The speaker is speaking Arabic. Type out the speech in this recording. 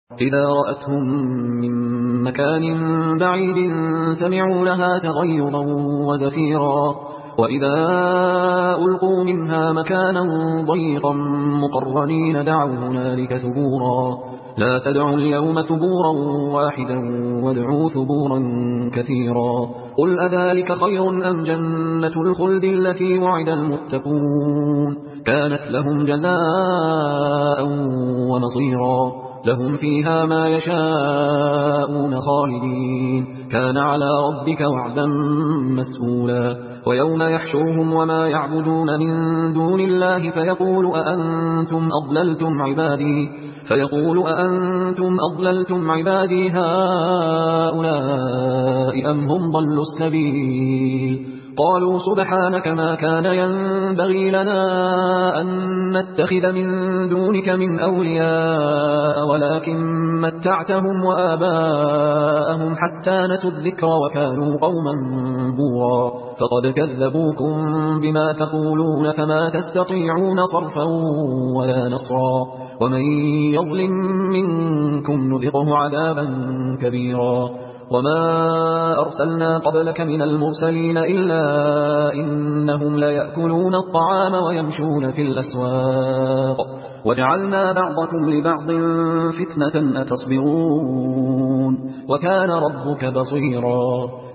إذا رأتهم من مكان بعيد سمعوا لها تغيظا وزفيرا وإذا ألقوا منها مكانا ضيقا مقرنين دعوا هنالك ثبورا لا تدعوا اليوم ثبورا واحدا وادعوا ثبورا كثيرا قل أذلك خير أم جنة الخلد التي وعد المتقون كانت لهم جزاء ومصيرا لهم فيها ما يشاءون خالدين كان على ربك وعدا مسئولا ويوم يحشرهم وما يعبدون من دون الله فيقول أضللتم عبادي هؤلاء أم هم ضلوا السبيل قالوا سبحانك ما كان ينبغي لنا أن نتخذ من دونك من أولياء ولكن متعتهم وآباءهم حتى نسوا الذكر وكانوا قوما بورا فقد كذبوكم بما تقولون فما تستطيعون صرفا ولا نصرا ومن يظلم منكم نذقه عذابا كبيرا وما أرسلنا قبلك من المرسلين إلا إنهم ليأكلون الطعام ويمشون في الأسواق وجعلنا بعضكم لبعض فتنة أتصبرون وكان ربك بصيرا